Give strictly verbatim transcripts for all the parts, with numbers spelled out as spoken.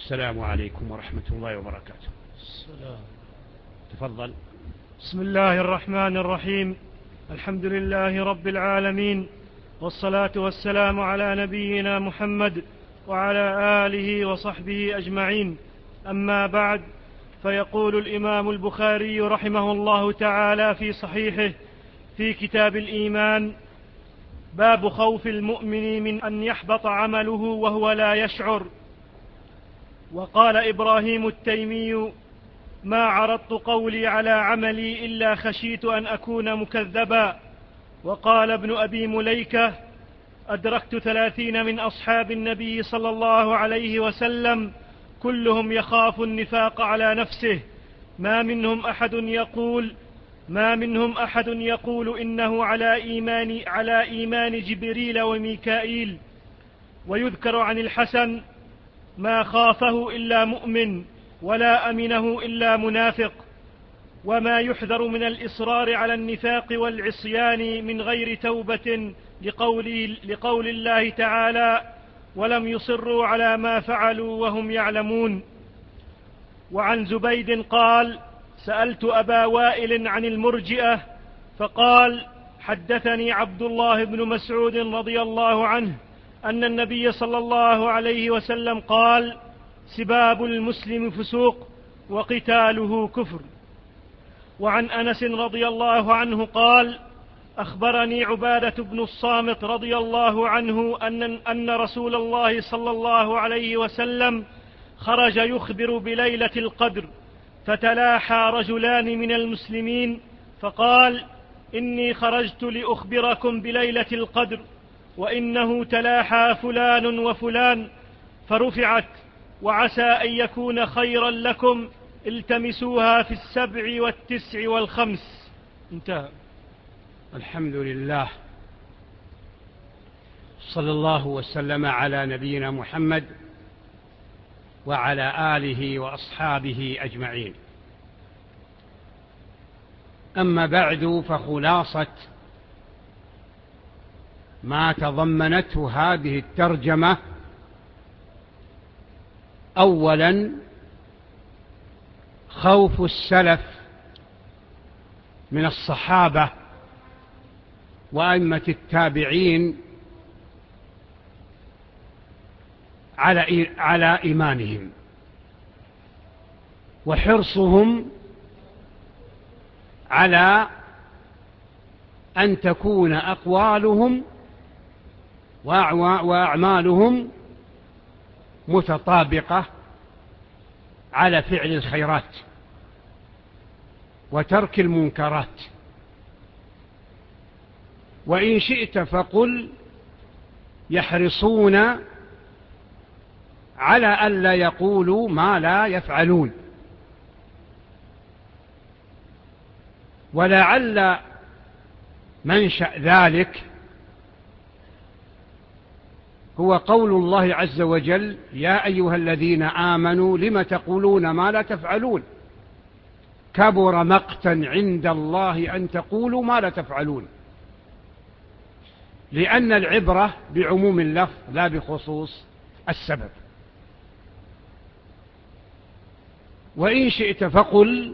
السلام عليكم ورحمة الله وبركاته. السلام. تفضل. بسم الله الرحمن الرحيم. الحمد لله رب العالمين، والصلاة والسلام على نبينا محمد وعلى آله وصحبه أجمعين. أما بعد، فيقول الإمام البخاري رحمه الله تعالى في صحيحه في كتاب الإيمان: باب خوف المؤمن من أن يحبط عمله وهو لا يشعر. وقال إبراهيم التيمي: ما عرضت قولي على عملي إلا خشيت أن أكون مكذبا. وقال ابن أبي مليكة: أدركت ثلاثين من أصحاب النبي صلى الله عليه وسلم كلهم يخاف النفاق على نفسه، ما منهم أحد يقول ما منهم أحد يقول إنه على إيمان, على إيمان جبريل وميكائيل. ويذكر عن الحسن: ما خافه إلا مؤمن ولا أمنه إلا منافق. وما يحذر من الإصرار على النفاق والعصيان من غير توبة لقول, لقول الله تعالى: ولم يصروا على ما فعلوا وهم يعلمون. وعن زبيد قال: سألت أبا وائل عن المرجئة فقال: حدثني عبد الله بن مسعود رضي الله عنه أن النبي صلى الله عليه وسلم قال: سباب المسلم فسوق وقتاله كفر. وعن أنس رضي الله عنه قال: أخبرني عبادة بن الصامت رضي الله عنه أن, أن رسول الله صلى الله عليه وسلم خرج يخبر بليلة القدر، فتلاحى رجلان من المسلمين فقال: إني خرجت لأخبركم بليلة القدر، وإنه تلاحى فلان وفلان. فرفعت: وعسى أن يكون خيرا لكم، التمسوها في السبع والتسع والخمس. انتهى. الحمد لله، صلى الله وسلم على نبينا محمد وعلى آله وأصحابه أجمعين. أما بعد، فخلاصة ما تضمنته هذه الترجمة: أولا، خوف السلف من الصحابة وأئمة التابعين على على إيمانهم، وحرصهم على أن تكون أقوالهم وأعمالهم متطابقة على فعل الخيرات وترك المنكرات. وإن شئت فقل: يحرصون على ألا يقولوا ما لا يفعلون. ولعل منشأ ذلك هو قول الله عز وجل: يا أيها الذين آمنوا لم تقولون ما لا تفعلون، كبر مقتا عند الله أن تقولوا ما لا تفعلون. لأن العبرة بعموم اللفظ لا بخصوص السبب. وإن شئت فقل: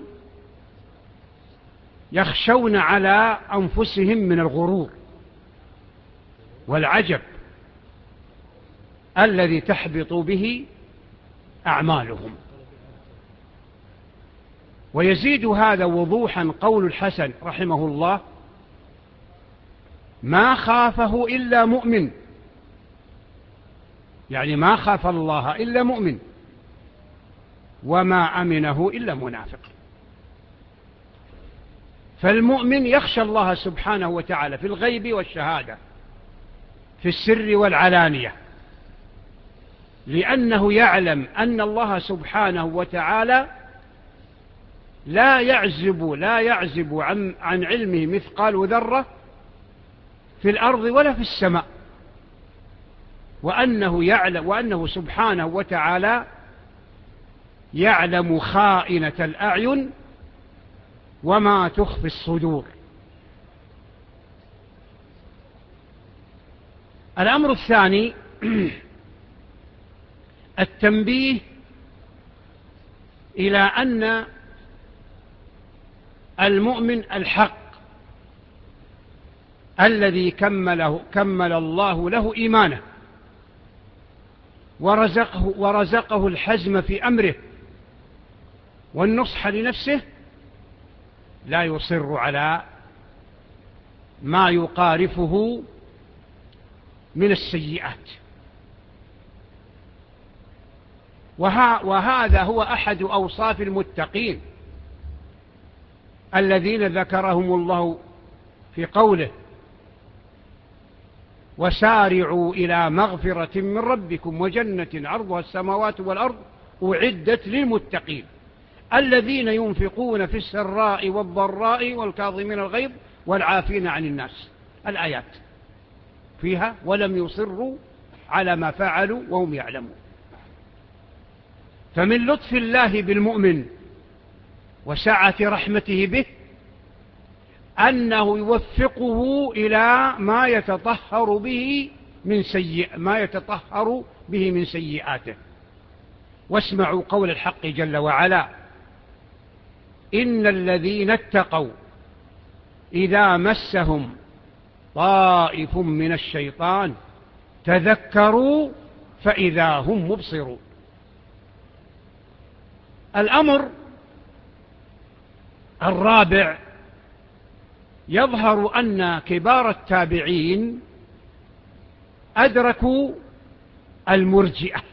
يخشون على أنفسهم من الغرور والعجب الذي تحبط به أعمالهم. ويزيد هذا وضوحا قول الحسن رحمه الله: ما خافه إلا مؤمن، يعني ما خاف الله إلا مؤمن، وما أمنه إلا منافق. فالمؤمن يخشى الله سبحانه وتعالى في الغيب والشهادة، في السر والعلانية، لأنه يعلم أن الله سبحانه وتعالى لا يعزب لا يعزب عن, عن علمه مثقال ذرة في الأرض ولا في السماء، وأنه يعلم وأنه سبحانه وتعالى يعلم خائنة الأعين وما تخفي الصدور. الأمر الثاني: التنبيه إلى أن المؤمن الحق الذي كمله كمل الله له إيمانه ورزقه, ورزقه الحزم في أمره والنصح لنفسه لا يصر على ما يقارفه من السيئات. وهذا هو أحد أوصاف المتقين الذين ذكرهم الله في قوله وسارعوا إلى مغفرة من ربكم وجنة عرضها السماوات والأرض أعدت للمتقين الذين ينفقون في السراء والضراء والكاظمين الغيظ والعافين عن الناس. الآيات فيها ولم يصروا على ما فعلوا وهم يعلمون. فمن لطف الله بالمؤمن وسعة رحمته به أنه يوفقه إلى ما يتطهر به من سيئ ما يتطهر به من سيئاته. واسمعوا قول الحق جل وعلا إن الذين اتقوا إذا مسهم طائف من الشيطان تذكروا فإذا هم مبصرون. الأمر الرابع يظهر أن كبار التابعين أدركوا المرجئة،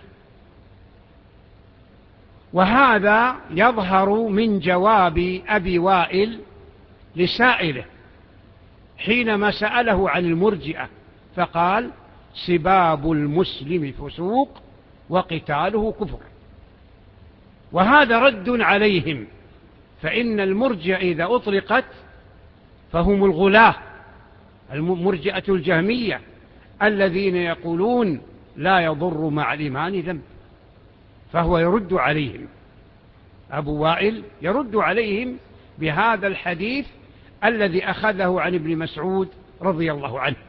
وهذا يظهر من جواب أبي وائل لسائله حينما سأله عن المرجئة فقال سباب المسلم فسوق وقتاله كفر. وهذا رد عليهم، فإن المرجئة إذا أطلقت فهم الغلاة المرجئة الجهمية الذين يقولون لا يضر مع الإيمان ذنب. فهو يرد عليهم، أبو وائل يرد عليهم بهذا الحديث الذي أخذه عن ابن مسعود رضي الله عنه.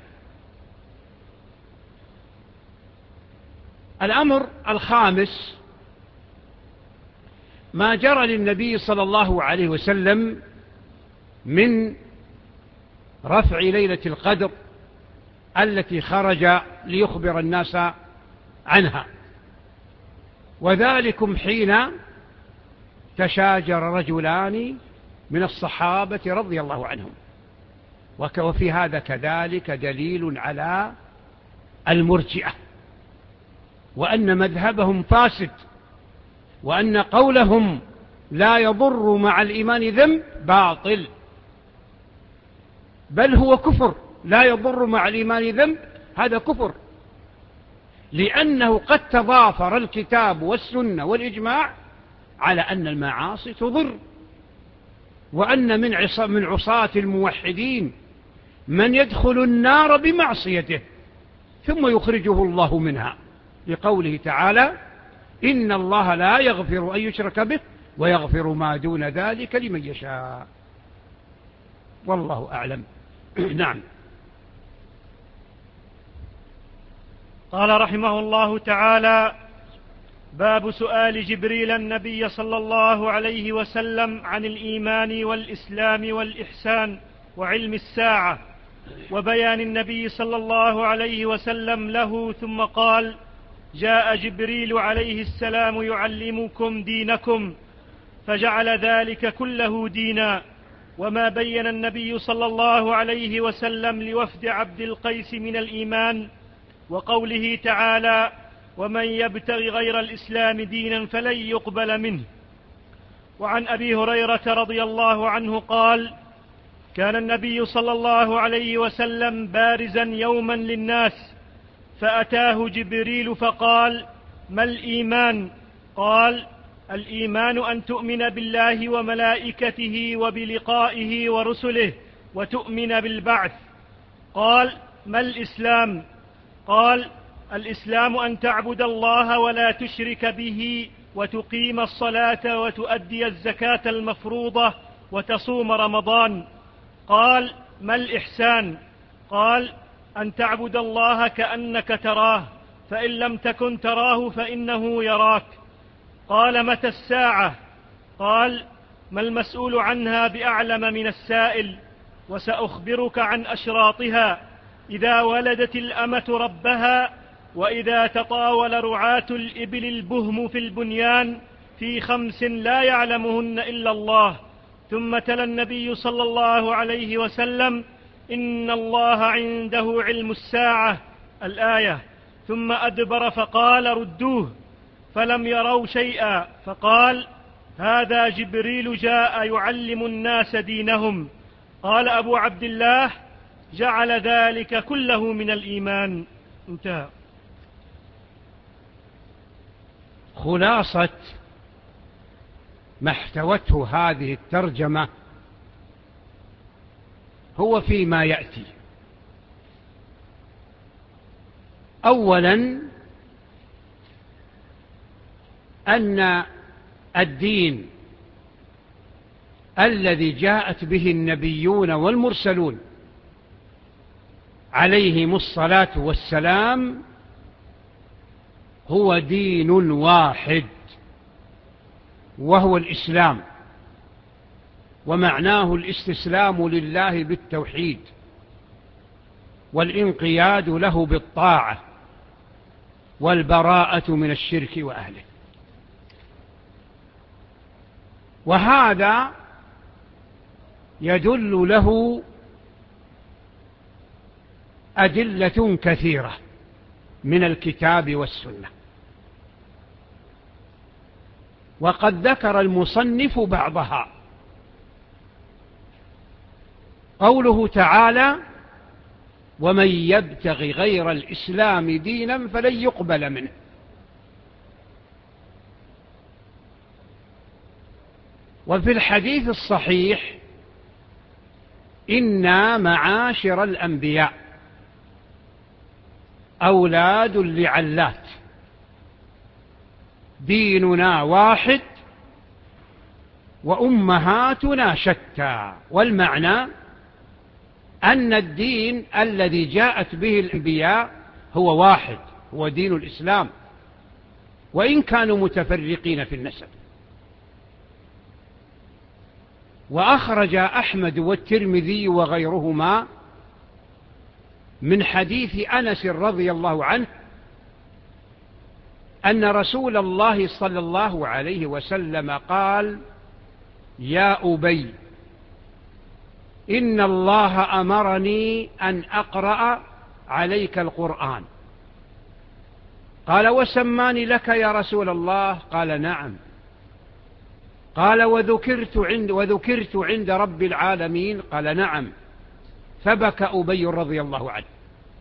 الأمر الخامس ما جرى للنبي صلى الله عليه وسلم من رفع ليلة القدر التي خرج ليخبر الناس عنها، وذلكم حين تشاجر رجلان من الصحابة رضي الله عنهم. وفي هذا كذلك دليل على المرجئة وأن مذهبهم فاسد، وأن قولهم لا يضر مع الإيمان ذنب باطل، بل هو كفر. لا يضر مع الإيمان ذنب هذا كفر، لأنه قد تضافر الكتاب والسنة والإجماع على أن المعاصي تضر، وأن من من عصاة الموحدين من يدخل النار بمعصيته ثم يخرجه الله منها، لقوله تعالى إن الله لا يغفر أن يشرك به ويغفر ما دون ذلك لمن يشاء. والله أعلم. نعم. قال رحمه الله تعالى باب سؤال جبريل النبي صلى الله عليه وسلم عن الإيمان والإسلام والإحسان وعلم الساعة، وبيان النبي صلى الله عليه وسلم له، ثم قال جاء جبريل عليه السلام يعلمكم دينكم، فجعل ذلك كله دينا. وما بين النبي صلى الله عليه وسلم لوفد عبد القيس من الإيمان، وقوله تعالى ومن يبتغ غير الإسلام دينا فلن يقبل منه. وعن أبي هريرة رضي الله عنه قال كان النبي صلى الله عليه وسلم بارزا يوما للناس، فأتاه جبريل فقال ما الإيمان؟ قال الإيمان أن تؤمن بالله وملائكته وبلقائه ورسله وتؤمن بالبعث. قال ما الإسلام؟ قال الإسلام أن تعبد الله ولا تشرك به وتقيم الصلاة وتؤدي الزكاة المفروضة وتصوم رمضان. قال ما الإحسان؟ قال أن تعبد الله كأنك تراه، فإن لم تكن تراه فإنه يراك. قال متى الساعة؟ قال: ما المسؤول عنها بأعلم من السائل، وسأخبرك عن أشراطها: إذا ولدت الأمة ربها، وإذا تطاول رعاة الإبل البهم في البنيان، في خمس لا يعلمهن إلا الله. ثم تلا النبي صلى الله عليه وسلم: إن الله عنده علم الساعة، الآية. ثم أدبر فقال: ردوه. فلم يروا شيئا، فقال: هذا جبريل جاء يعلم الناس دينهم. قال أبو عبد الله: جعل ذلك كله من الإيمان. انتهى. خلاصة ما احتوته هذه الترجمة هو فيما يأتي. أولا، أن الدين الذي جاءت به النبيون والمرسلون عليهم الصلاة والسلام هو دين واحد، وهو الإسلام، ومعناه الاستسلام لله بالتوحيد والانقياد له بالطاعة والبراءة من الشرك وأهله. وهذا يدل له أدلة كثيرة من الكتاب والسنة، وقد ذكر المصنف بعضها. قوله تعالى: ومن يبتغ غير الإسلام دينا فلن يقبل منه. وفي الحديث الصحيح: إنا معاشر الأنبياء أولاد لعلات، ديننا واحد وأمهاتنا شتى. والمعنى أن الدين الذي جاءت به الأنبياء هو واحد، هو دين الإسلام، وإن كانوا متفرقين في النسب. وأخرج أحمد والترمذي وغيرهما من حديث أنس رضي الله عنه أن رسول الله صلى الله عليه وسلم قال: يا أبي، إن الله أمرني أن أقرأ عليك القرآن. قال: وسماني لك يا رسول الله؟ قال: نعم. قال: وذكرت عند, وذكرت عند رب العالمين؟ قال: نعم. فبكى أبي رضي الله عنه.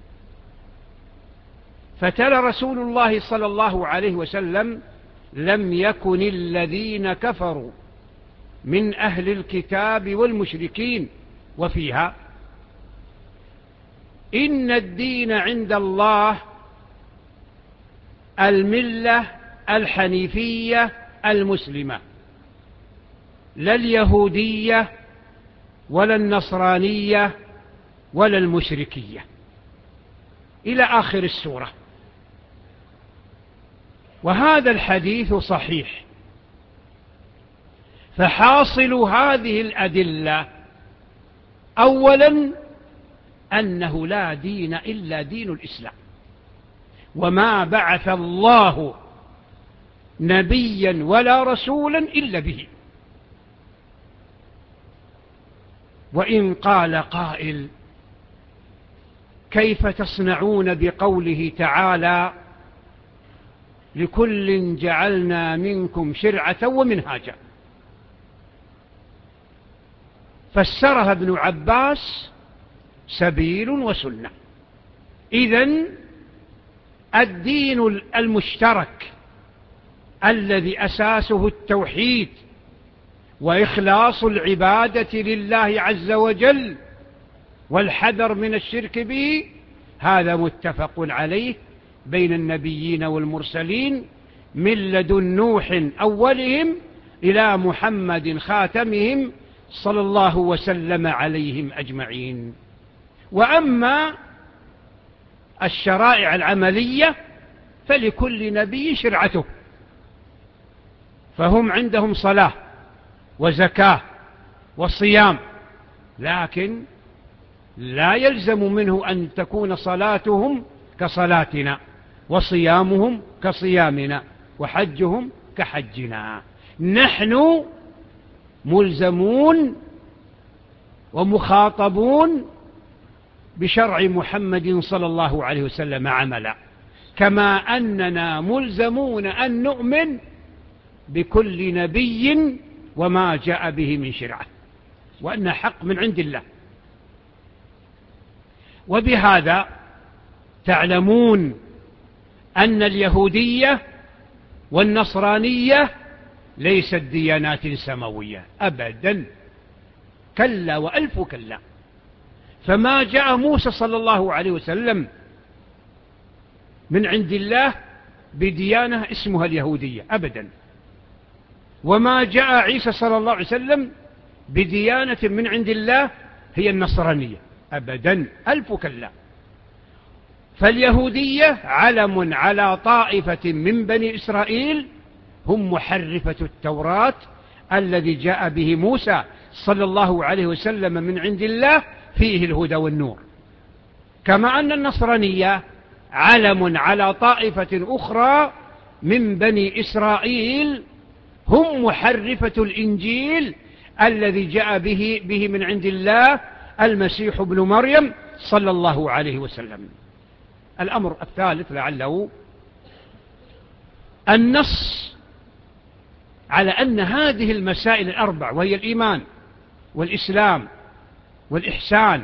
فتلا رسول الله صلى الله عليه وسلم: لم يكن الذين كفروا من أهل الكتاب والمشركين، وفيها: إن الدين عند الله الملة الحنيفية المسلمة، لا اليهودية ولا النصرانية ولا المشركية، إلى آخر السورة. وهذا الحديث صحيح. فحاصل هذه الأدلة: أولا، أنه لا دين إلا دين الإسلام، وما بعث الله نبيا ولا رسولا إلا به. وإن قال قائل: كيف تصنعون بقوله تعالى: لكل جعلنا منكم شرعة ومنهاجا؟ فسرها ابن عباس: سبيل وسنة. إذن الدين المشترك الذي أساسه التوحيد وإخلاص العبادة لله عز وجل والحذر من الشرك به، هذا متفق عليه بين النبيين والمرسلين من لدن نوح أولهم إلى محمد خاتمهم صلى الله وسلم عليهم أجمعين. وأما الشرائع العملية فلكل نبي شرعته، فهم عندهم صلاة وزكاة وصيام، لكن لا يلزم منه أن تكون صلاتهم كصلاتنا وصيامهم كصيامنا وحجهم كحجنا. نحن ملزمون ومخاطبون بشرع محمد صلى الله عليه وسلم عملا، كما أننا ملزمون أن نؤمن بكل نبي وما جاء به من شرعه، وأن حق من عند الله. وبهذا تعلمون أن اليهودية والنصرانية ليست ديانات سماوية أبدا، كلا وألف كلا. فما جاء موسى صلى الله عليه وسلم من عند الله بديانة اسمها اليهودية أبدا، وما جاء عيسى صلى الله عليه وسلم بديانة من عند الله هي النصرانية أبدا، ألف كلا. فاليهودية علم على طائفة من بني إسرائيل هم محرفة التوراة الذي جاء به موسى صلى الله عليه وسلم من عند الله، فيه الهدى والنور. كما أن النصرانية علم على طائفة أخرى من بني إسرائيل هم محرفة الإنجيل الذي جاء به, به من عند الله المسيح ابن مريم صلى الله عليه وسلم. الأمر الثالث لعله النص على أن هذه المسائل الأربع، وهي الإيمان والإسلام والإحسان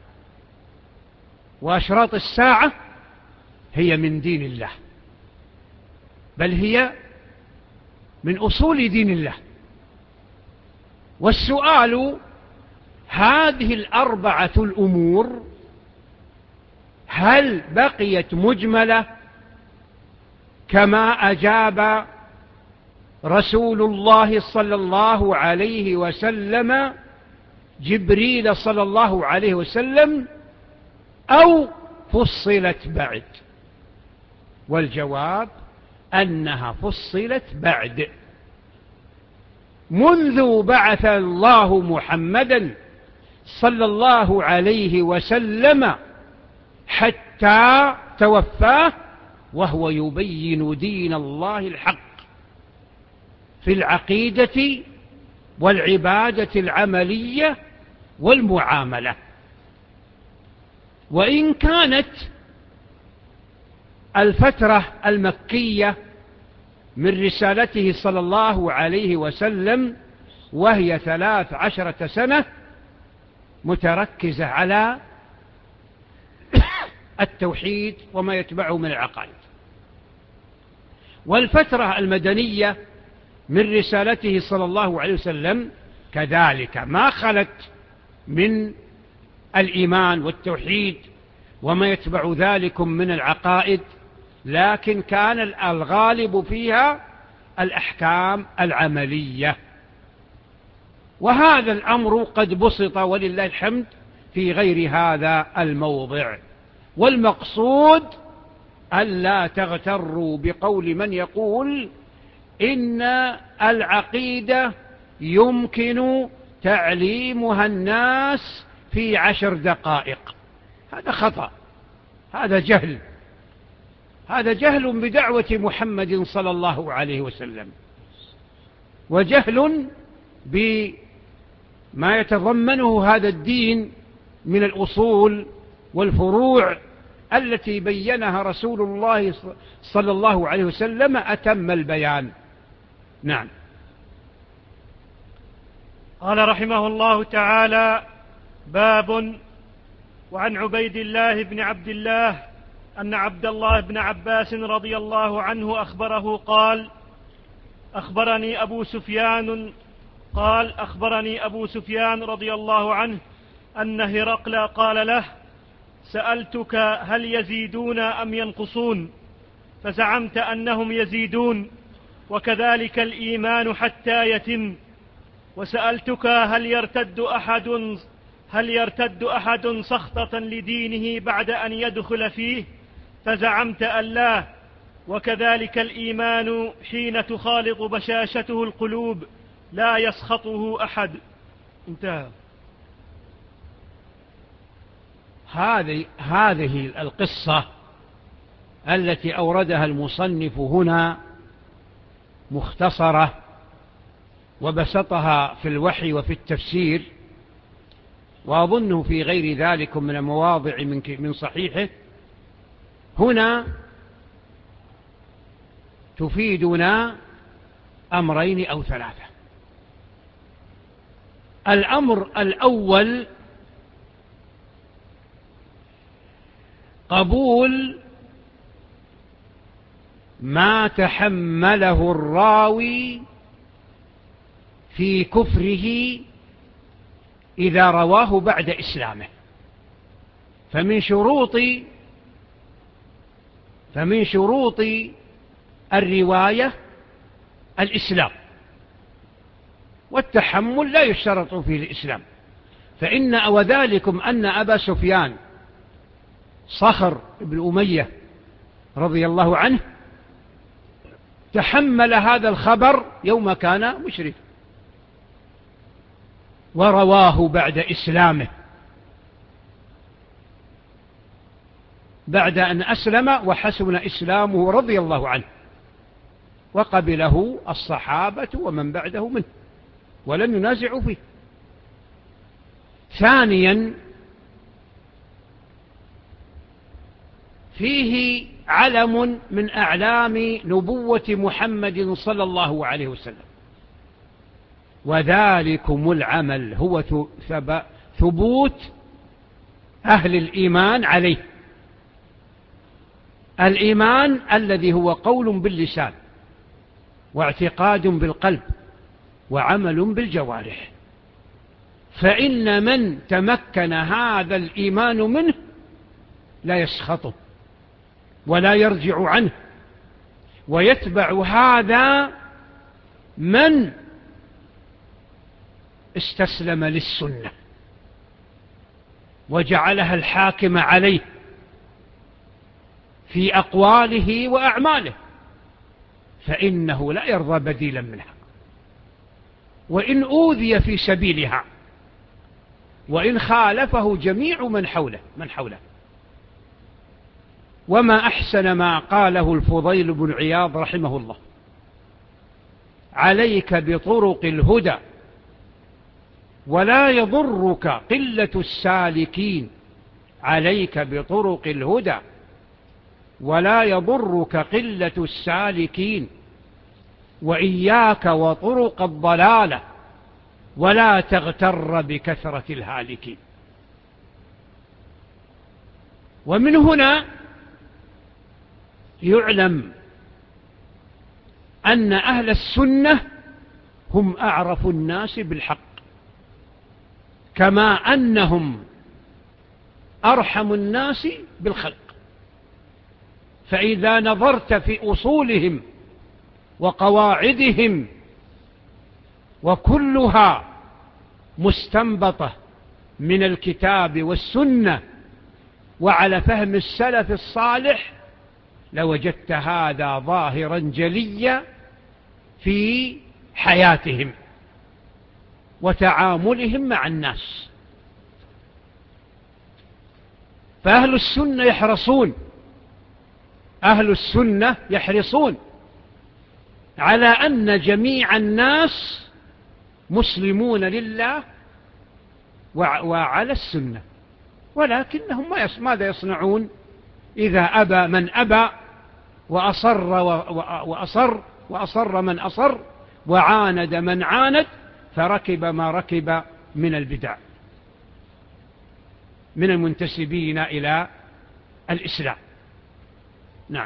وأشراط الساعة، هي من دين الله، بل هي من أصول دين الله. والسؤال: هذه الأربعة الأمور هل بقيت مجملة كما أجاب رسول الله صلى الله عليه وسلم جبريل صلى الله عليه وسلم، أو فصلت بعد؟ والجواب أنها فصلت بعد، منذ بعث الله محمدا صلى الله عليه وسلم حتى توفاه وهو يبين دين الله الحق في العقيدة والعبادة العملية والمعاملة. وإن كانت الفترة المكية من رسالته صلى الله عليه وسلم وهي ثلاث عشرة سنة متركزة على التوحيد وما يتبعه من العقائد، والفترة المدنية من رسالته صلى الله عليه وسلم كذلك ما خلت من الإيمان والتوحيد وما يتبع ذلك من العقائد، لكن كان الغالب فيها الأحكام العملية. وهذا الأمر قد بسط ولله الحمد في غير هذا الموضع. والمقصود ألا تغتروا بقول من يقول إن العقيدة يمكن تعليمها الناس في عشر دقائق. هذا خطأ، هذا جهل، هذا جهل بدعوة محمد صلى الله عليه وسلم، وجهل بما يتضمنه هذا الدين من الأصول والفروع التي بينها رسول الله صلى الله عليه وسلم أتم البيان. نعم. قال رحمه الله تعالى: باب. وعن عبيد الله بن عبد الله أن عبد الله بن عباس رضي الله عنه أخبره قال: أخبرني أبو سفيان قال أخبرني أبو سفيان رضي الله عنه أن هرقل قال له: سألتك هل يزيدون أم ينقصون؟ فزعمت أنهم يزيدون، وكذلك الإيمان حتى يتم. وسألتك هل يرتد أحد هل يرتد أحد سخطة لدينه بعد أن يدخل فيه؟ فزعمت أن لا، وكذلك الإيمان حين تخالط بشاشته القلوب لا يسخطه أحد. انتهى. هذه هذه القصة التي أوردها المصنف هنا مختصرة وبسطها في الوحي وفي التفسير، وأظنه في غير ذلك من المواضع من صحيحه، هنا تفيدنا أمرين أو ثلاثة. الأمر الأول قبول ما تحمله الراوي في كفره إذا رواه بعد إسلامه. فمن شروط فمن شروط الرواية الإسلام، والتحمل لا يشترط فيه الإسلام. فإن وذلكم أن أبا سفيان صخر بن أمية رضي الله عنه تحمل هذا الخبر يوم كان مشرك، ورواه بعد إسلامه، بعد أن أسلم وحسن إسلامه رضي الله عنه، وقبله الصحابة ومن بعده منه ولم ينازعوا فيه. ثانيا فيه علم من أعلام نبوة محمد صلى الله عليه وسلم، وذلكم العمل هو ثبوت أهل الإيمان عليه. الإيمان الذي هو قول باللسان واعتقاد بالقلب وعمل بالجوارح. فإن من تمكن هذا الإيمان منه لا يسخطه ولا يرجع عنه، ويتبع هذا من استسلم للسنة وجعلها الحاكم عليه في أقواله وأعماله، فإنه لا يرضى بديلا منها، وإن أوذي في سبيلها، وإن خالفه جميع من حوله من حوله. وما أحسن ما قاله الفضيل بن عياض رحمه الله: عليك بطرق الهدى ولا يضرك قلة السالكين. عليك بطرق الهدى ولا يضرك قلة السالكين، وإياك وطرق الضلالة ولا تغتر بكثرة الهالكين. ومن هنا يعلم أن أهل السنة هم أعرف الناس بالحق، كما أنهم أرحم الناس بالخلق. فإذا نظرت في أصولهم وقواعدهم وكلها مستنبطة من الكتاب والسنة وعلى فهم السلف الصالح، لوجدت هذا ظاهرا جليا في حياتهم وتعاملهم مع الناس. فأهل السنة يحرصون أهل السنة يحرصون على أن جميع الناس مسلمون لله وعلى السنة، ولكنهم ماذا يصنعون إذا أبى من أبى وأصر وأصر وأصر من أصر وعاند من عاند، فركب ما ركب من البدع من المنتسبين إلى الإسلام. نعم.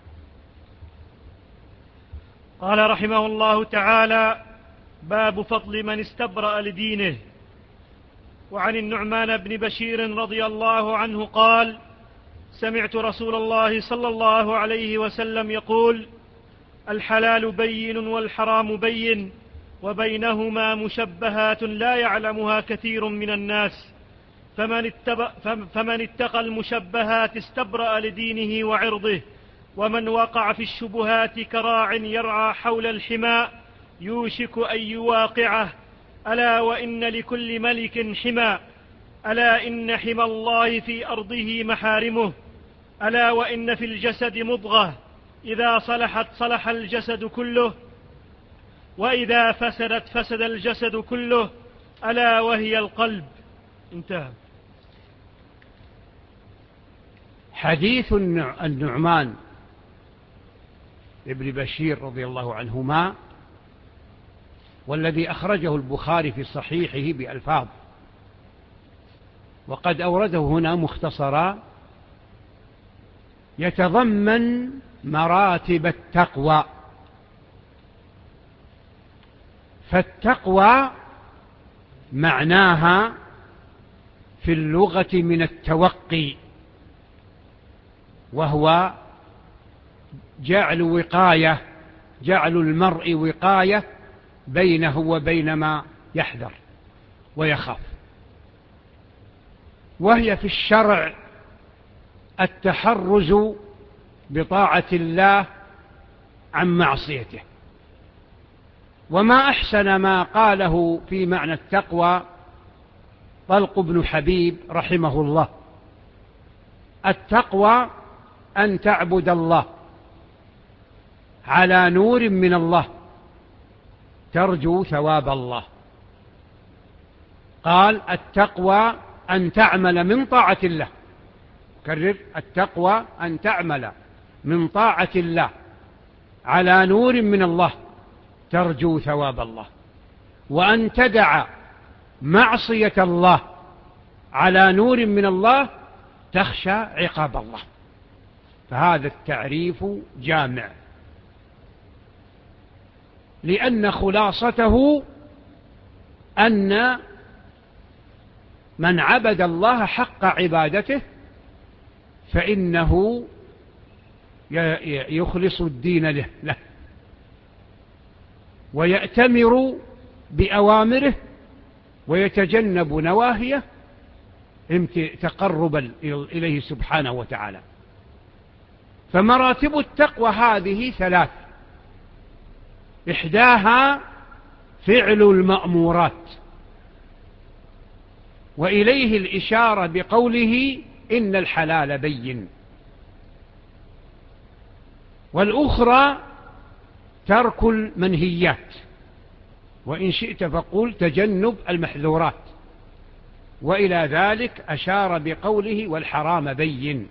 قال رحمه الله تعالى: باب فضل من استبرأ لدينه. وعن النعمان بن بشير رضي الله عنه قال: سمعت رسول الله صلى الله عليه وسلم يقول: الحلال بين والحرام بين وبينهما مشبهات لا يعلمها كثير من الناس، فمن, فمن اتقى المشبهات استبرأ لدينه وعرضه، ومن وقع في الشبهات كراع يرعى حول الحمى يوشك أن يواقعه. ألا وإن لكل ملك حمى، ألا إن حمى الله في أرضه محارمه. ألا وإن في الجسد مضغة إذا صلحت صلح الجسد كله، وإذا فسدت فسد الجسد كله، ألا وهي القلب. انتهى. حديث النعمان ابن بشير رضي الله عنهما، والذي أخرجه البخاري في صحيحه بألفاظ، وقد أورده هنا مختصرا، يتضمن مراتب التقوى. فالتقوى معناها في اللغة من التوقي، وهو جعل وقاية جعل المرء وقاية بينه وبين ما يحذر ويخاف. وهي في الشرع التحرز بطاعة الله عن معصيته. وما أحسن ما قاله في معنى التقوى طلق بن حبيب رحمه الله: التقوى أن تعبد الله على نور من الله ترجو ثواب الله. قال: التقوى أن تعمل من طاعة الله. كرر: التقوى أن تعمل من طاعة الله على نور من الله ترجو ثواب الله، وأن تدع معصية الله على نور من الله تخشى عقاب الله. فهذا التعريف جامع، لأن خلاصته أن من عبد الله حق عبادته فإنه يخلص الدين له, له ويأتمر بأوامره ويتجنب نواهيه تقربا إليه سبحانه وتعالى. فمراتب التقوى هذه ثلاث: إحداها فعل المأمورات، وإليه الإشارة بقوله: إن الحلال بين. والأخرى ترك المنهيات، وإن شئت فقل تجنب المحذورات، وإلى ذلك أشار بقوله: والحرام بين.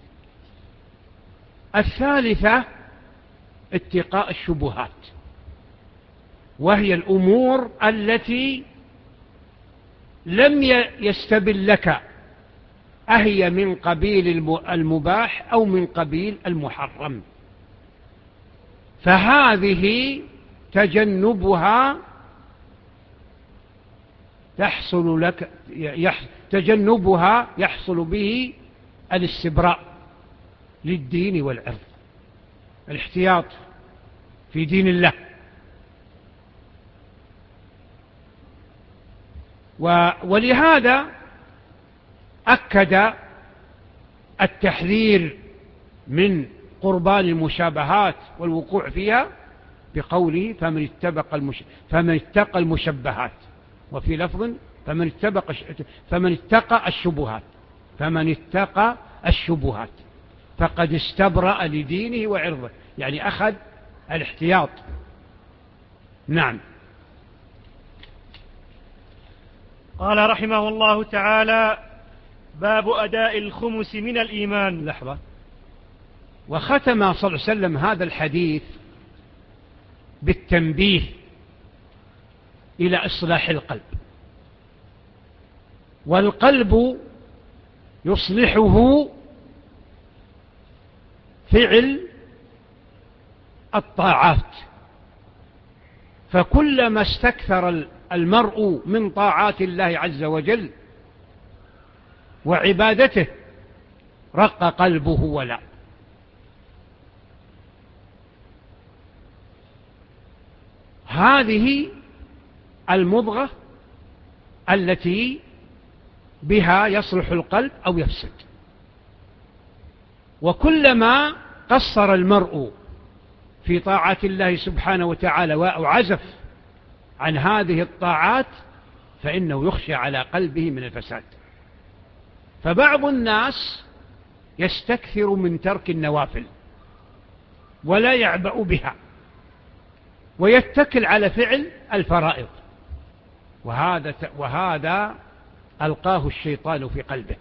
الثالثة اتقاء الشبهات، وهي الأمور التي لم يستبن لك أهي من قبيل المباح أو من قبيل المحرم، فهذه تجنبها تحصل لك تجنبها يحصل به الاستبراء للدين والعرض، الاحتياط في دين الله. ولهذا أكد التحذير من قربان المشابهات والوقوع فيها بقوله: فمن اتبق المش... فمن اتقى المشبهات، وفي لفظ فمن اتبق فمن اتقى الشبهات فمن اتقى الشبهات فقد استبرأ لدينه وعرضه، يعني أخذ الاحتياط. نعم. قال رحمه الله تعالى: باب أداء الخمس من الإيمان. لحظة. وختم صلى الله عليه وسلم هذا الحديث بالتنبيه إلى إصلاح القلب، والقلب يصلحه فعل الطاعات، فكلما استكثر المرء من طاعات الله عز وجل وعبادته رق قلبه ولا. هذه المضغة التي بها يصلح القلب أو يفسد، وكلما قصر المرء في طاعة الله سبحانه وتعالى وعزف عن هذه الطاعات فإنه يخشى على قلبه من الفساد. فبعض الناس يستكثر من ترك النوافل ولا يعبأ بها ويتكل على فعل الفرائض، وهذا وهذا ألقاه الشيطان في قلبه.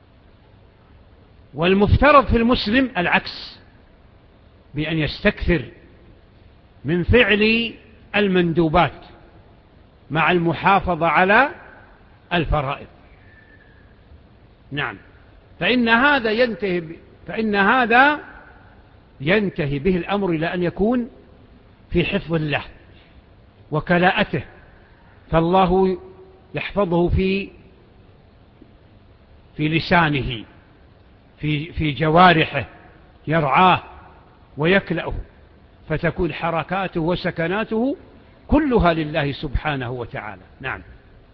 والمفترض في المسلم العكس، بأن يستكثر من فعل المندوبات مع المحافظة على الفرائض. نعم، فإن هذا ينتهي فإن هذا ينتهي به الأمر إلى أن يكون في حفظ الله وكلاءته، فالله يحفظه في في لسانه، في في جوارحه، يرعاه ويكلأه، فتكون حركاته وسكناته كلها لله سبحانه وتعالى. نعم.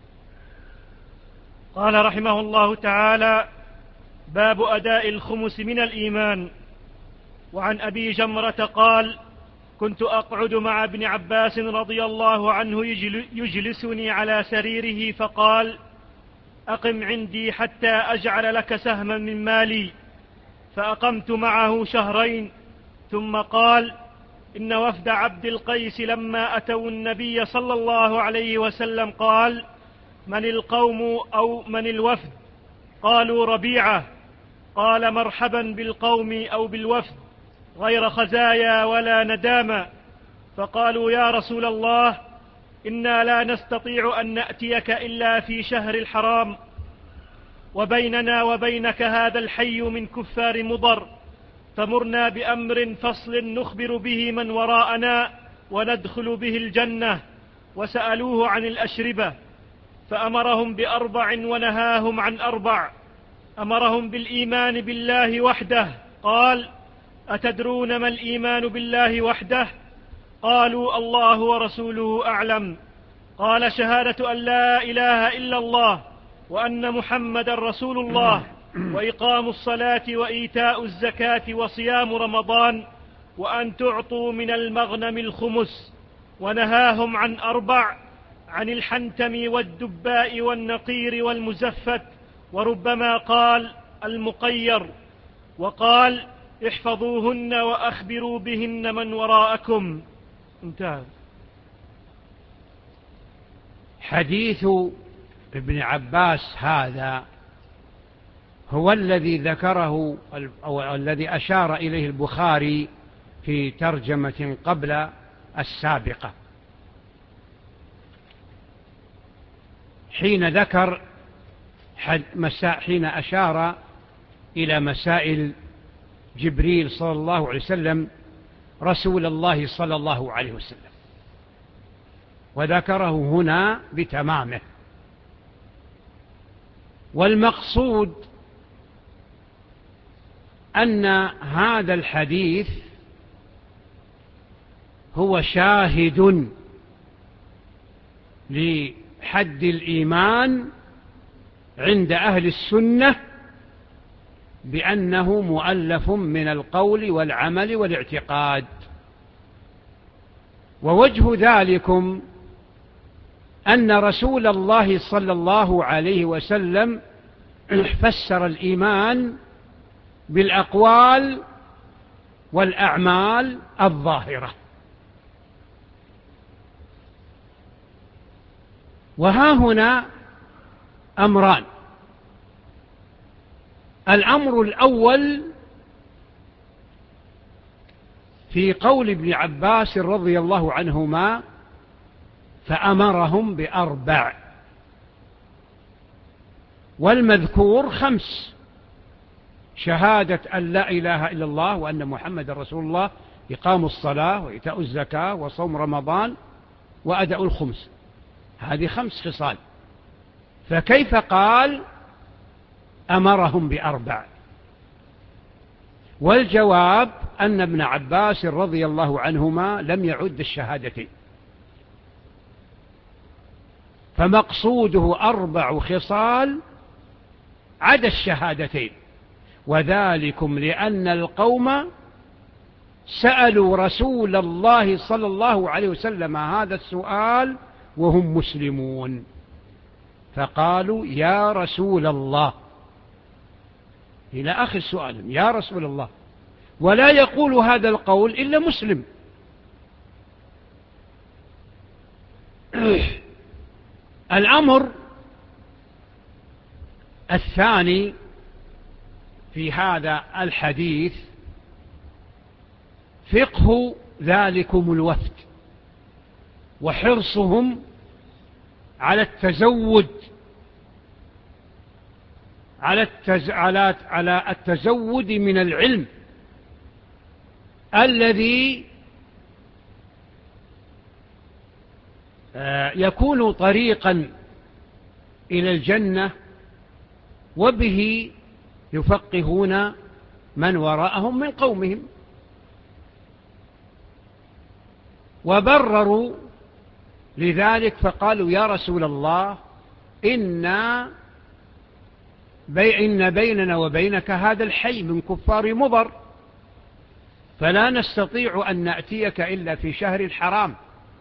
قال رحمه الله تعالى: باب أداء الخمس من الإيمان. وعن أبي جمرة قال: كنت أقعد مع ابن عباس رضي الله عنه يجلسني على سريره فقال: أقم عندي حتى أجعل لك سهما من مالي. فأقمت معه شهرين، ثم قال: إن وفد عبد القيس لما أتوا النبي صلى الله عليه وسلم قال: من القوم أو من الوفد؟ قالوا: ربيعة. قال: مرحبا بالقوم أو بالوفد، غير خزايا ولا ندامة. فقالوا: يا رسول الله، إنا لا نستطيع أن نأتيك إلا في شهر الحرام، وبيننا وبينك هذا الحي من كفار مضر، فمرنا بأمر فصل نخبر به من وراءنا وندخل به الجنة. وسألوه عن الأشربة فأمرهم بأربع ونهاهم عن أربع. أمرهم بالإيمان بالله وحده. قال: أتدرون ما الإيمان بالله وحده؟ قالوا: الله ورسوله أعلم. قال: شهادة أن لا إله إلا الله وأن محمد رسول الله، وإقام الصلاة وإيتاء الزكاة وصيام رمضان، وأن تعطوا من المغنم الخمس. ونهاهم عن أربع: عن الحنتم والدباء والنقير والمزفت، وربما قال المقير. وقال: احفظوهن وأخبروا بهن من وراءكم. انتهى. حديث ابن عباس هذا هو الذي ذكره أو الذي أشار إليه البخاري في ترجمة قبل السابقة، حين ذكر حين أشار إلى مسائل جبريل صلى الله عليه وسلم رسول الله صلى الله عليه وسلم، وذكره هنا بتمامه. والمقصود أن هذا الحديث هو شاهد لحد الإيمان عند أهل السنة بأنه مؤلف من القول والعمل والاعتقاد. ووجه ذلكم أن رسول الله صلى الله عليه وسلم فسر الإيمان بالأقوال والأعمال الظاهرة. وها هنا أمران: الأمر الأول في قول ابن عباس رضي الله عنهما: فأمرهم بأربع، والمذكور خمس: شهادة أن لا إله إلا الله وأن محمد رسول الله، إقام الصلاة وإيتاء الزكاة وصوم رمضان وأداء الخمس. هذه خمس خصال، فكيف قال أمرهم بأربع؟ والجواب أن ابن عباس رضي الله عنهما لم يعد الشهادتين، فمقصوده أربع خصال عدا الشهادتين، وذلكم لأن القوم سألوا رسول الله صلى الله عليه وسلم هذا السؤال وهم مسلمون، فقالوا يا رسول الله إلى آخر سؤالهم يا رسول الله، ولا يقول هذا القول إلا مسلم. الأمر الثاني في هذا الحديث فقه ذلكم الوفد وحرصهم على التزود على التز... على على التزود من العلم الذي يكون طريقا إلى الجنة، وبه يفقهون من وراءهم من قومهم. وبرروا لذلك فقالوا يا رسول الله إنا بي إن بيننا وبينك هذا الحي من كفار مضر، فلا نستطيع أن نأتيك إلا في شهر الحرام،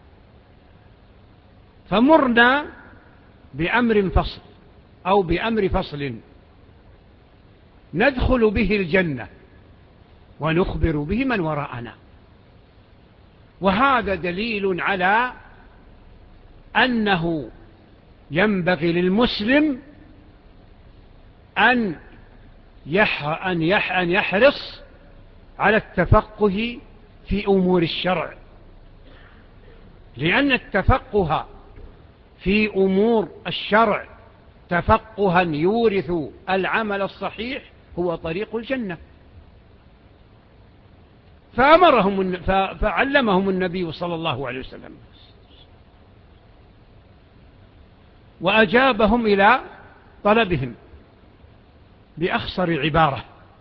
فمرنا بأمر فصل أو بأمر فصل ندخل به الجنة ونخبر به من وراءنا. وهذا دليل على أنه ينبغي للمسلم أن أن يحرص على التفقه في أمور الشرع، لأن التفقه في أمور الشرع تفقها يورث العمل الصحيح هو طريق الجنة. فأمرهم فعلمهم النبي صلى الله عليه وسلم وأجابهم إلى طلبهم بأخصر عبارة،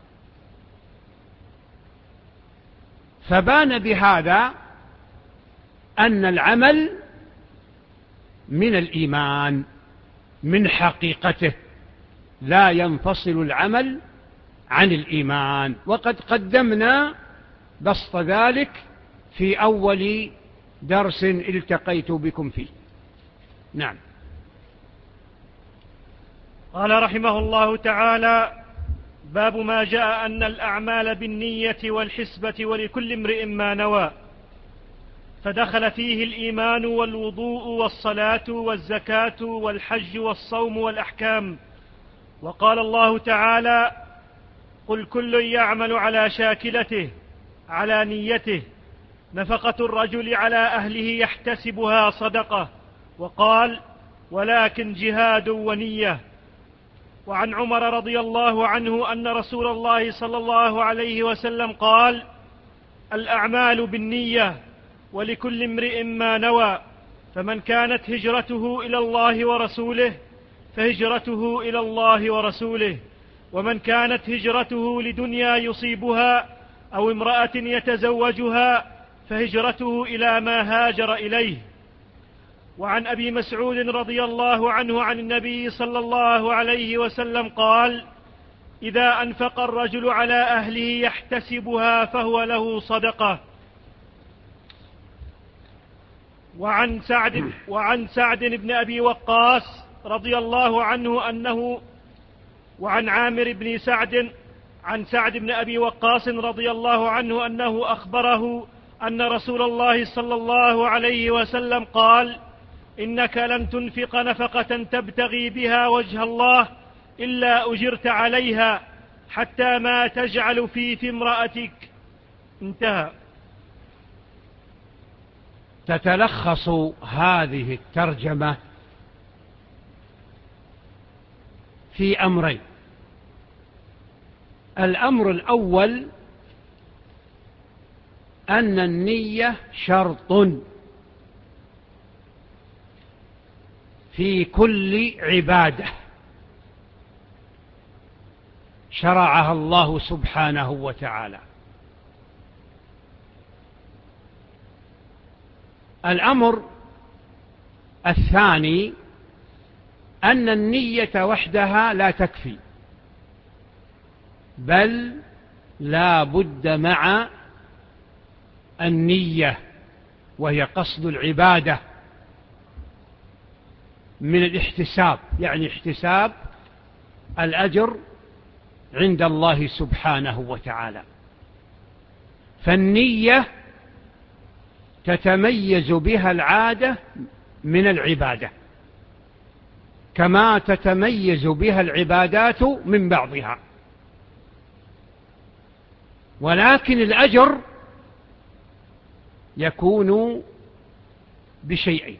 فبان بهذا أن العمل من الإيمان من حقيقته، لا ينفصل العمل عن الإيمان، وقد قدمنا بسط ذلك في أول درس التقيت بكم فيه. نعم. قال رحمه الله تعالى: باب ما جاء أن الأعمال بالنية والحسبة ولكل امرئ ما نوى، فدخل فيه الإيمان والوضوء والصلاة والزكاة والحج والصوم والأحكام. وقال الله تعالى: قل كل يعمل على شاكلته على نيته، نفقة الرجل على أهله يحتسبها صدقة. وقال: ولكن جهاد ونية. وعن عمر رضي الله عنه أن رسول الله صلى الله عليه وسلم قال: الأعمال بالنية ولكل امرئ ما نوى، فمن كانت هجرته إلى الله ورسوله فهجرته إلى الله ورسوله، ومن كانت هجرته لدنيا يصيبها أو امرأة يتزوجها فهجرته إلى ما هاجر إليه. وعن أبي مسعود رضي الله عنه عن النبي صلى الله عليه وسلم قال: إذا أنفق الرجل على أهله يحتسبها فهو له صدقة. وعن سعد, وعن سعد بن أبي وقاص رضي الله عنه أنه وعن عامر بن سعد عن سعد بن أبي وقاص رضي الله عنه أنه أخبره أن رسول الله صلى الله عليه وسلم قال: إنك لن تنفق نفقة تبتغي بها وجه الله إلا أجرت عليها حتى ما تجعل في في امرأتك. انتهى. تتلخص هذه الترجمة في أمرين. الأمر الأول أن النية شرط في كل عبادة شرعها الله سبحانه وتعالى. الأمر الثاني أن النية وحدها لا تكفي، بل لا بد مع النية وهي قصد العبادة من الاحتساب، يعني احتساب الأجر عند الله سبحانه وتعالى. فالنية تتميز بها العادة من العبادة كما تتميز بها العبادات من بعضها، ولكن الأجر يكون بشيئين: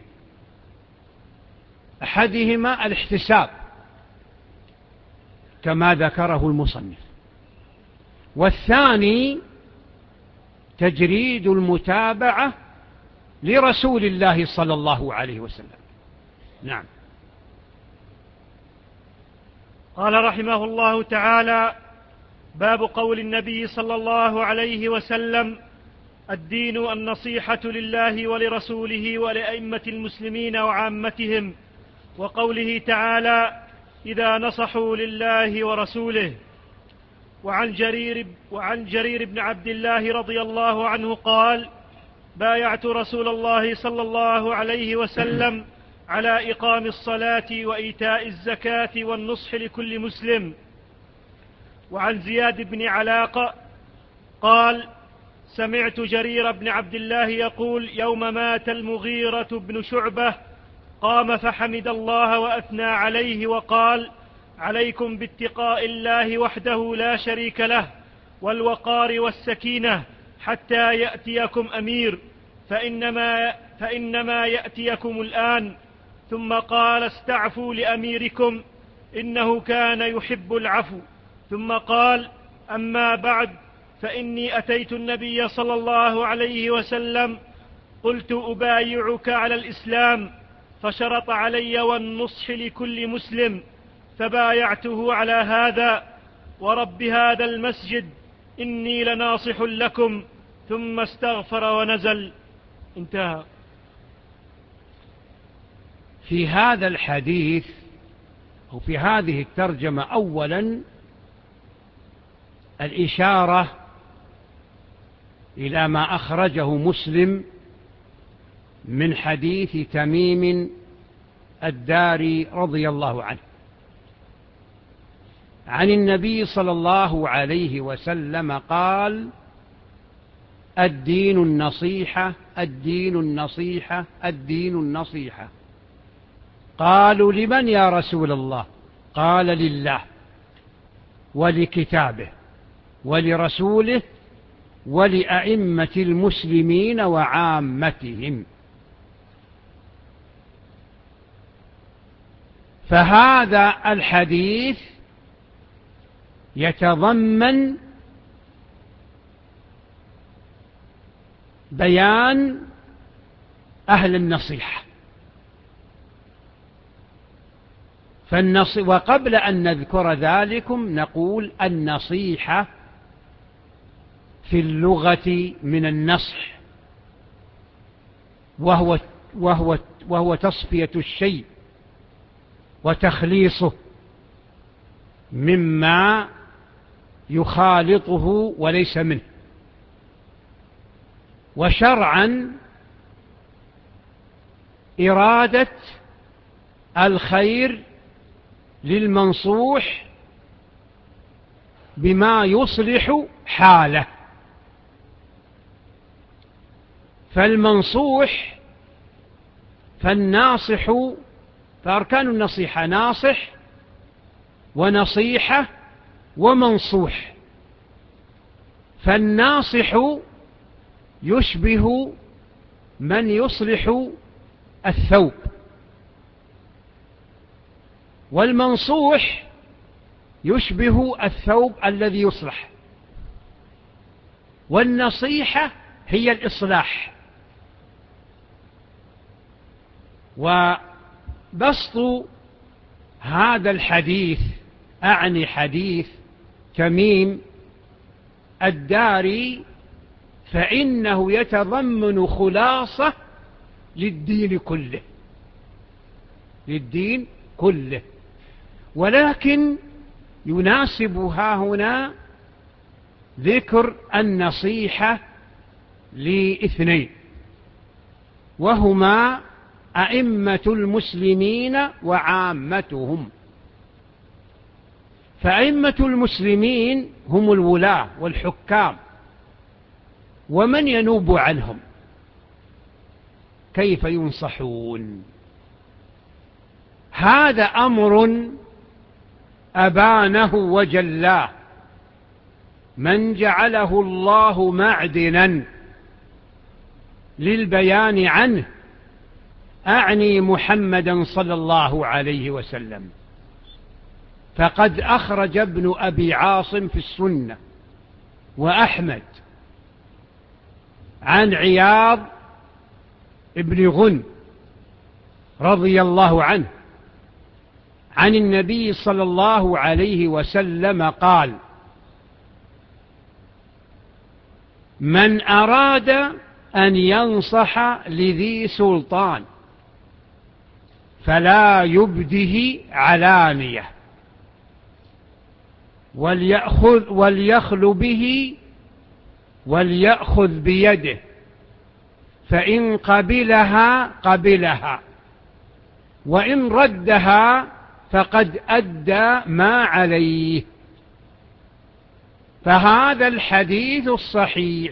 أحدهما الاحتساب كما ذكره المصنف، والثاني تجريد المتابعة لرسول الله صلى الله عليه وسلم. نعم. قال رحمه الله تعالى: باب قول النبي صلى الله عليه وسلم: الدين النصيحة لله ولرسوله ولأئمة المسلمين وعامتهم، وقوله تعالى: إذا نصحوا لله ورسوله. وعن جرير, وعن جرير بن عبد الله رضي الله عنه قال: بايعت رسول الله صلى الله عليه وسلم على إقام الصلاة وإيتاء الزكاة والنصح لكل مسلم. وعن زياد بن علاقة قال: سمعت جرير بن عبد الله يقول: يوم مات المغيرة بن شعبة قام فحمد الله وأثنى عليه وقال: عليكم باتقاء الله وحده لا شريك له والوقار والسكينة حتى يأتيكم أمير، فإنما, فإنما يأتيكم الآن. ثم قال: استعفوا لأميركم إنه كان يحب العفو. ثم قال: أما بعد، فإني أتيت النبي صلى الله عليه وسلم قلت: أبايعك على الإسلام، فشرط علي والنصح لكل مسلم، فبايعته على هذا، ورب هذا المسجد إني لناصح لكم. ثم استغفر ونزل. انتهى. في هذا الحديث أو في هذه الترجمة أولا الإشارة إلى ما أخرجه مسلم من حديث تميم الداري رضي الله عنه عن النبي صلى الله عليه وسلم قال: الدين النصيحة، الدين النصيحة، الدين النصيحة. قالوا: لمن يا رسول الله؟ قال: لله ولكتابه ولرسوله ولأئمة المسلمين وعامتهم. فهذا الحديث يتضمن بيان أهل النصيحة. فالنص... وقبل أن نذكر ذلكم نقول: النصيحة في اللغة من النصح، وهو, وهو, وهو تصفية الشيء وتخليصه مما يخالطه وليس منه. وشرعا إرادة الخير للمنصوح بما يصلح حاله. فالمنصوح فالناصح، فأركان النصيحة ناصح ونصيحة ومنصوح. فالناصح يشبه من يصلح الثوب، والمنصوح يشبه الثوب الذي يصلح. والنصيحة هي الإصلاح. وبسط هذا الحديث، أعني حديث تميم الداري، فإنه يتضمن خلاصة للدين كله، للدين كله. ولكن يناسب ها هنا ذكر النصيحة لاثنين، وهما أئمة المسلمين وعامتهم. فأئمة المسلمين هم الولاة والحكام، ومن ينوب عنهم كيف ينصحون؟ هذا أمر أبانه وجلاه من جعله الله معدنا للبيان عنه، أعني محمدا صلى الله عليه وسلم. فقد أخرج ابن أبي عاصم في السنة وأحمد عن عياض ابن غن رضي الله عنه عن النبي صلى الله عليه وسلم قال: من أراد أن ينصح لذي سلطان فلا يبده علانية، وليأخذ وليخل به وليأخذ بيده، فإن قبلها قبلها، وإن ردها فقد أدى ما عليه. فهذا الحديث الصحيح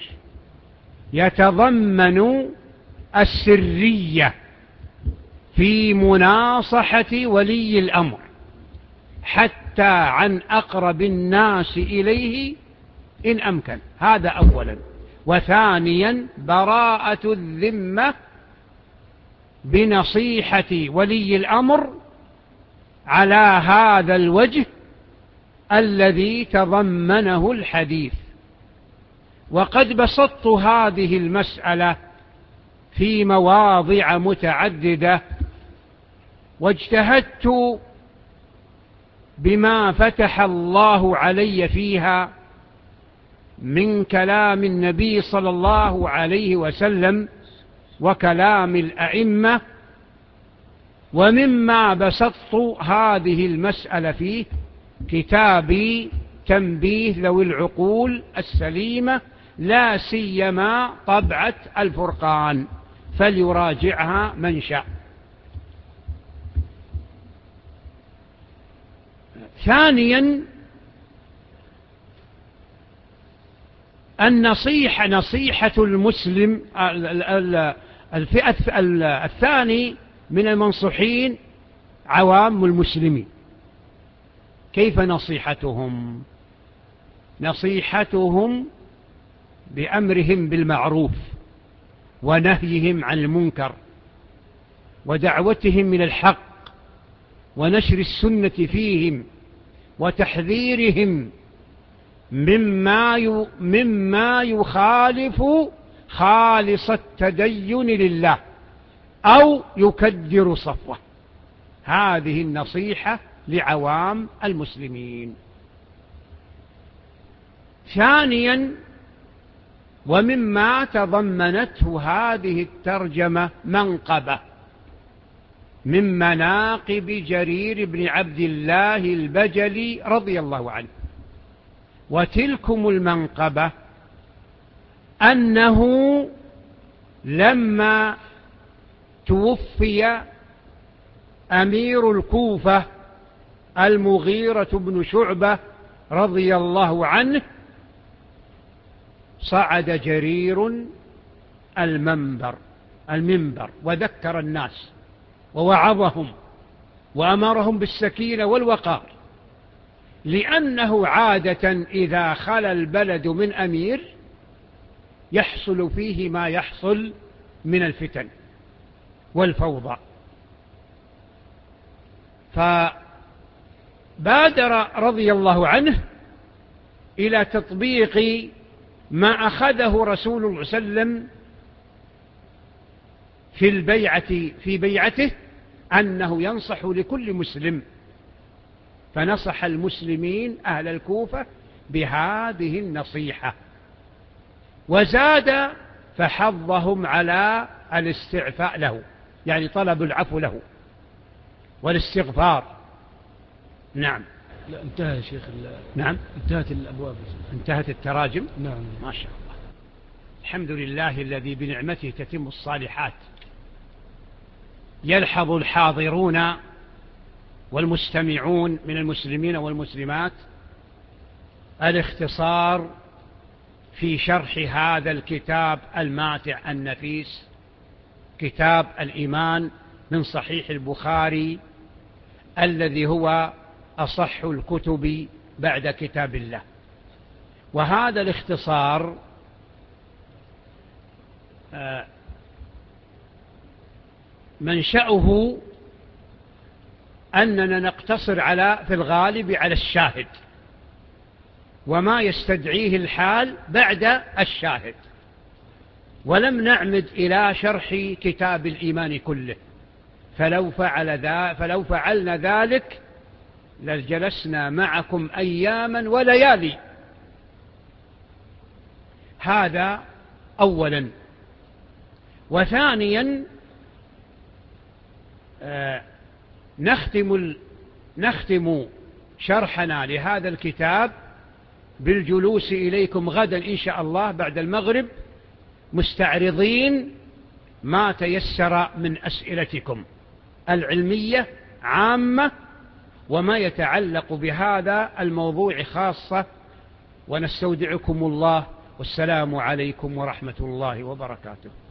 يتضمن السرية في مناصحة ولي الأمر حتى عن أقرب الناس إليه إن أمكن. هذا أولا. وثانيا براءة الذمة بنصيحة ولي الأمر على هذا الوجه الذي تضمنه الحديث. وقد بسطت هذه المسألة في مواضع متعددة، واجتهدت بما فتح الله علي فيها من كلام النبي صلى الله عليه وسلم وكلام الأئمة. ومما بسطت هذه المسألة فيه كتابي تنبيه ذوي العقول السليمة، لا سيما طبعة الفرقان، فليراجعها من شاء. ثانيا النصيحة، نصيحة المسلم. الفئة الثاني من المنصوحين عوام المسلمين. كيف نصيحتهم؟ نصيحتهم بأمرهم بالمعروف ونهيهم عن المنكر ودعوتهم من الحق ونشر السنة فيهم وتحذيرهم مما مما يخالف خالص التدين لله أو يكدر صفوه. هذه النصيحة لعوام المسلمين. ثانيا ومما تضمنته هذه الترجمة منقبة من مناقب جرير بن عبد الله البجلي رضي الله عنه. وتلكم المنقبة أنه لما توفي أمير الكوفة المغيرة بن شعبة رضي الله عنه، صعد جرير المنبر المنبر وذكر الناس ووعظهم وأمرهم بالسكينة والوقار، لأنه عادة إذا خلا البلد من أمير يحصل فيه ما يحصل من الفتن والفوضى. فبادر رضي الله عنه إلى تطبيق ما أخذه رسول الله صلى الله عليه وسلم في البيعة في بيعته، أنه ينصح لكل مسلم. فنصح المسلمين أهل الكوفة بهذه النصيحة، وزاد فحضهم على الاستعفاء له، يعني طلب العفو له والاستغفار. نعم. لا انتهى يا شيخ. نعم انتهت الأبواب. انتهت التراجم. نعم ما شاء الله. الحمد لله الذي بنعمته تتم الصالحات، يلحظ الحاضرون والمستمعون من المسلمين والمسلمات الاختصار في شرح هذا الكتاب الماتع النفيس، كتاب الإيمان من صحيح البخاري الذي هو أصح الكتب بعد كتاب الله. وهذا الاختصار منشأه أننا نقتصر على في الغالب على الشاهد وما يستدعيه الحال بعد الشاهد، ولم نعمد إلى شرح كتاب الإيمان كله، فلو فعل ذا فلو فعلنا ذلك لجلسنا معكم أياما وليالي. هذا أولا. وثانيا آه نختم نختم شرحنا لهذا الكتاب بالجلوس إليكم غدا إن شاء الله بعد المغرب مستعرضين ما تيسر من أسئلتكم العلمية عامة وما يتعلق بهذا الموضوع خاصة. ونستودعكم الله، والسلام عليكم ورحمة الله وبركاته.